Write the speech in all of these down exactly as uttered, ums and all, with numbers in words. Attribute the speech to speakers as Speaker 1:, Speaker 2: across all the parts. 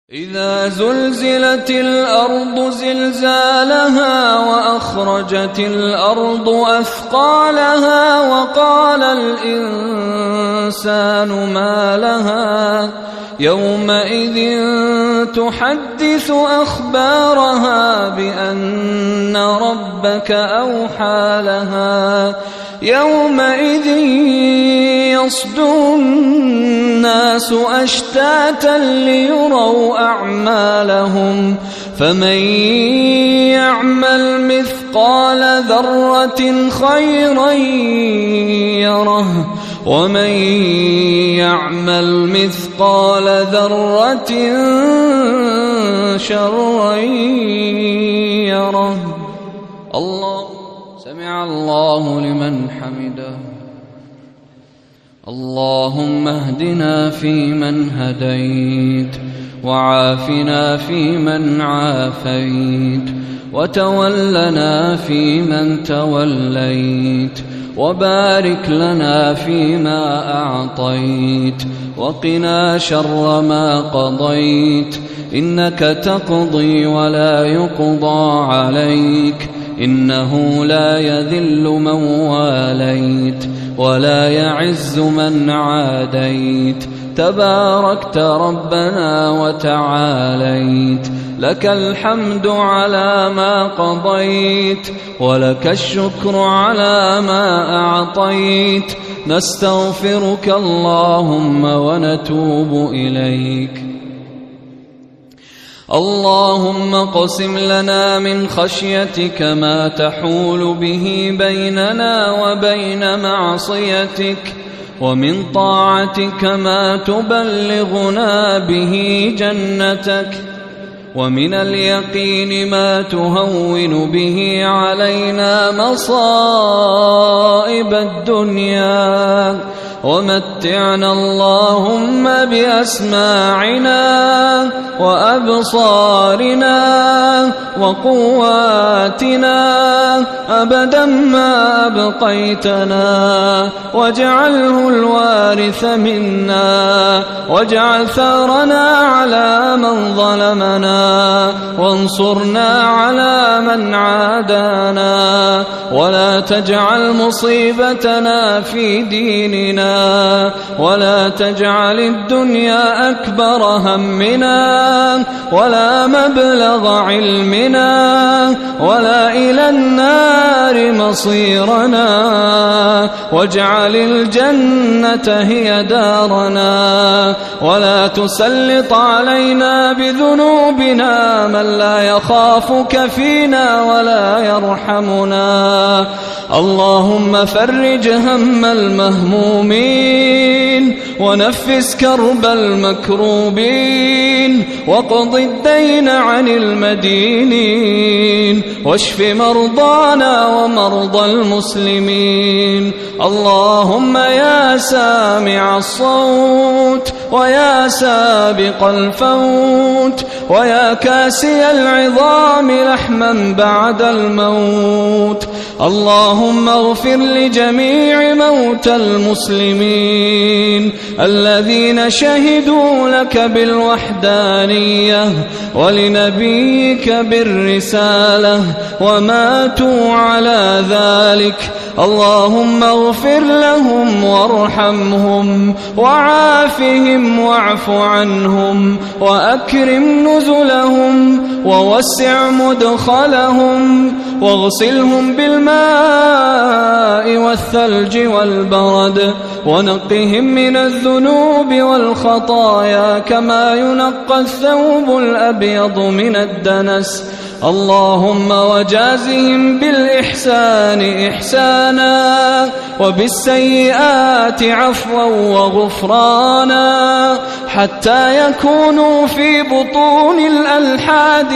Speaker 1: إذا زلزلت الأرض زلزالها وأخرجت الأرض أثقالها وقال الإنسان ما لها يومئذ تحدث أخبارها بأن ربك أوحى لها يومئذ يصدر الناس أشتاتا ليروا أعمالهم فمن يعمل مثقال ذرة خيرا يره ومن يعمل مثقال ذرة شرا يره. الله سمع الله لمن حمده. اللهم اهدنا فيمن هديت وعافنا فيمن عافيت وتولنا فيمن توليت وبارك لنا فيما أعطيت وقنا شر ما قضيت إنك تقضي ولا يقضى عليك إنه لا يذل من واليت ولا يعز من عاديت تباركت ربنا وتعاليت لك الحمد على ما قضيت ولك الشكر على ما أعطيت نستغفرك اللهم ونتوب إليك. اللهم اقسم لنا من خشيتك ما تحول به بيننا وبين معصيتك ومن طاعتك ما تبلغنا به جنتك ومن اليقين ما تهون به علينا مصائب الدنيا ومتعنا اللهم بأسماعنا وأبصارنا وقواتنا أبدا ما أبقيتنا واجعله الوارث منا واجعل ثارنا على من ظلمنا وانصرنا على من عادانا ولا تجعل مصيبتنا في ديننا ولا تجعل الدنيا أكبر همنا ولا مبلغ علمنا ولا إلى النار مصيرنا واجعل الجنة هي دارنا ولا تسلط علينا بذنوبنا من لا يخافك فينا ولا يرحمنا. اللهم فرج هم المهمومين ونفس كرب المكروبين وقض الدين عن المدينين واشف مرضانا ومرضى المسلمين. اللهم يا سامع الصوت ويا سابق الفوت ويا كاسي العظام لحما بعد الموت اللهم اغفر لجميع موتى المسلمين الذين شهدوا لك بالوحدانية ولنبيك بالرسالة وماتوا على ذلك. اللهم اغفر لهم وارحمهم وعافهم واعف عنهم وأكرم نزلهم ووسع مدخلهم واغسلهم بالماء والثلج والبرد ونقهم من الذنوب والخطايا كما ينقى الثوب الأبيض من الدنس. اللهم وجازهم بالإحسان إحسانا وبالسيئات عفوا وغفرانا حتى يكونوا في بطون الألحاد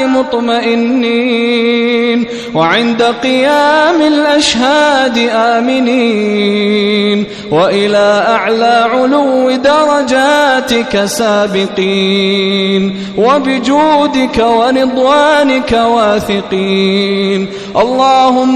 Speaker 1: مطمئنين وعند قيام الأشهاد آمنين وإلى أعلى علو درجاتك سابقين وبجودك ورضوانك واثقين. اللهم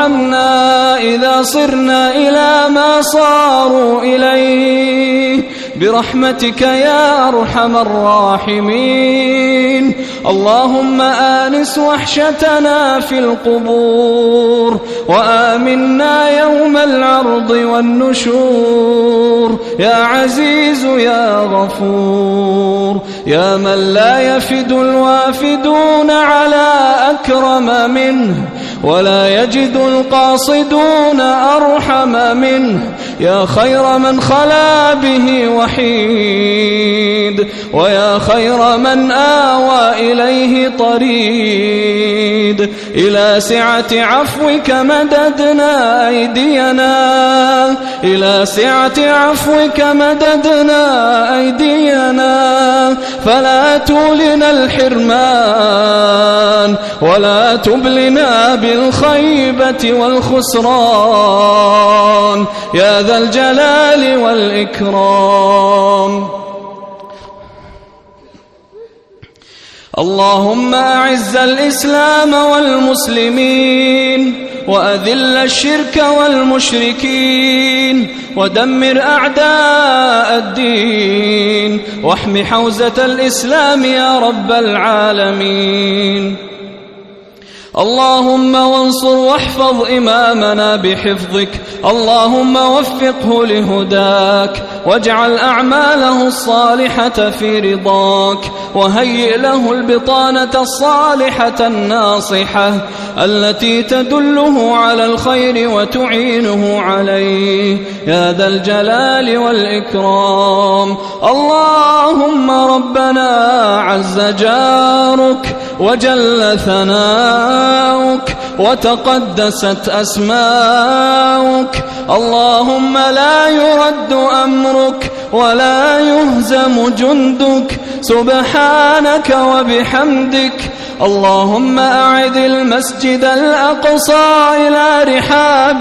Speaker 1: وارحمنا إذا صرنا إلى ما صاروا إليه برحمتك يا أرحم الراحمين. اللهم آنس وحشتنا في القبور وآمنا يوم العرض والنشور يا عزيز يا غفور، يا من لا يفد الوافدون على أكرم منه ولا يجد القاصدون أرحم منه، يا خير من خلا به وحيد، ويا خير من آوى إليه طريد. إلى سعة عفوك مددنا أيدينا، إلى سعة عفوك مددنا أيدينا، فلا تولنا الحرمان ولا تبلنا بالخيبة والخسران يا ذا الجلال والإكرام. اللهم أعز الإسلام والمسلمين وأذل الشرك والمشركين ودمر أعداء الدين واحم حوزة الإسلام يا رب العالمين. اللهم وانصر واحفظ إمامنا بحفظك، اللهم وفقه لهداك واجعل أعماله الصالحة في رضاك، وهيئ له البطانة الصالحة الناصحة التي تدله على الخير وتعينه عليه يا ذا الجلال والإكرام. اللهم ربنا عز جارك وجل ثناؤك وتقدست أسماؤك، اللهم لا يرد أمرك ولا يهزم جندك سبحانك وبحمدك. اللهم أعد المسجد الأقصى إلى رحاب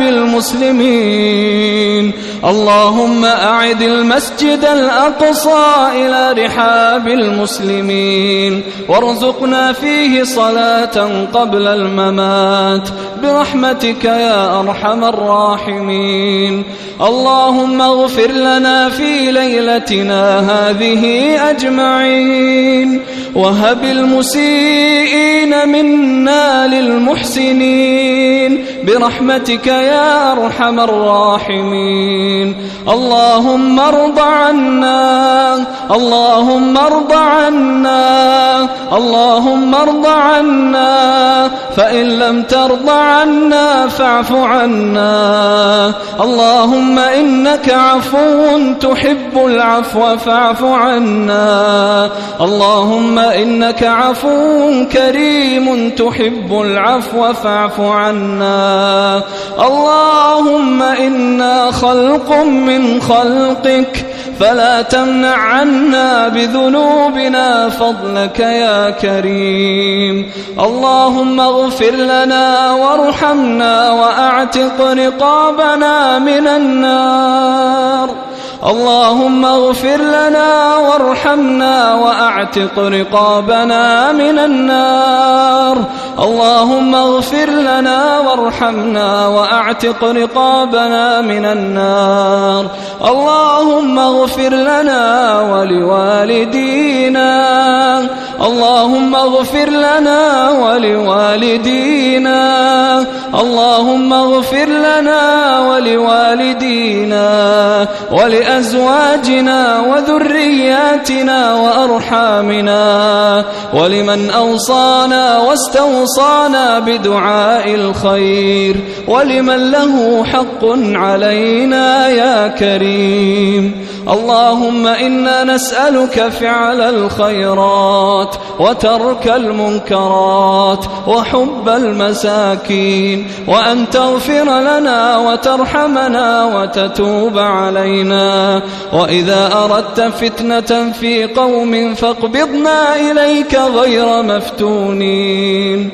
Speaker 1: المسلمين، اللهم أعد المسجد الأقصى إلى رحاب المسلمين، وارزقنا فيه صلاة قبل الممات برحمتك يا أرحم الراحمين. اللهم اغفر لنا في ليلتنا هذه أجمعين، وهب المسيئين منا للمحسنين برحمتك يا أرحم الراحمين. اللهم ارض عنا، اللهم ارض عنا، اللهم ارض عنا، فإن لم ترض عنا فاعف عنا. اللهم إنك عفو تحب العفو فاعف عنا. اللهم إنك عفو كريم تحب العفو فاعف عنا. اللهم إنا خلق من خلقك فلا تمنع عنا بذنوبنا فضلك يا كريم. اللهم اغفر لنا وارحمنا وأعتق رقابنا من النار. اللهم اغفر لنا وارحمنا وأعتق رقابنا من النار. اللهم اغفر لنا وارحمنا وأعتق رقابنا من النار. اللهم اغفر لنا ولوالدينا، اللهم اغفر لنا ولوالدينا، اللهم اغفر لنا ولوالدينا ولأزواجنا وذرياتنا وأرحامنا ولمن أوصانا واستوصانا بدعاء الخير ولمن له حق علينا يا كريم. اللهم إنا نسألك فعل الخيرات وترك المنكرات وحب المساكين، وأن تغفر لنا وترحمنا وتتوب علينا، وإذا أردت فتنة في قوم فاقبضنا إليك غير مفتونين.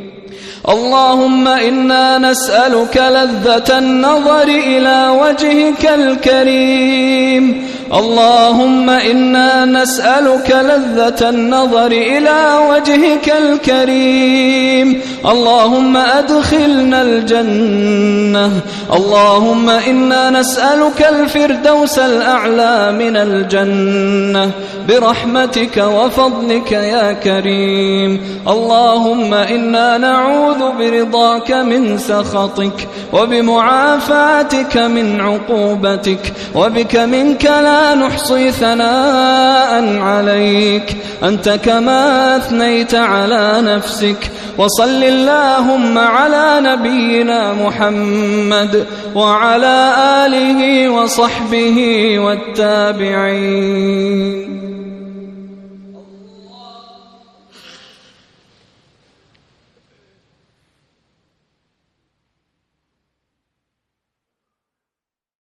Speaker 1: اللهم إنا نسألك لذة النظر إلى وجهك الكريم. اللهم إنا نسألك لذة النظر إلى وجهك الكريم. اللهم أدخلنا الجنة. اللهم إنا نسألك الفردوس الأعلى من الجنة برحمتك وفضلك يا كريم. اللهم إنا نعوذ برضاك من سخطك وبمعافاتك من عقوبتك وبك منك لا نحصي ثناء عليك أنت كما أثنيت على نفسك. وصل اللهم على نبينا محمد وعلى آله وصحبه والتابعين.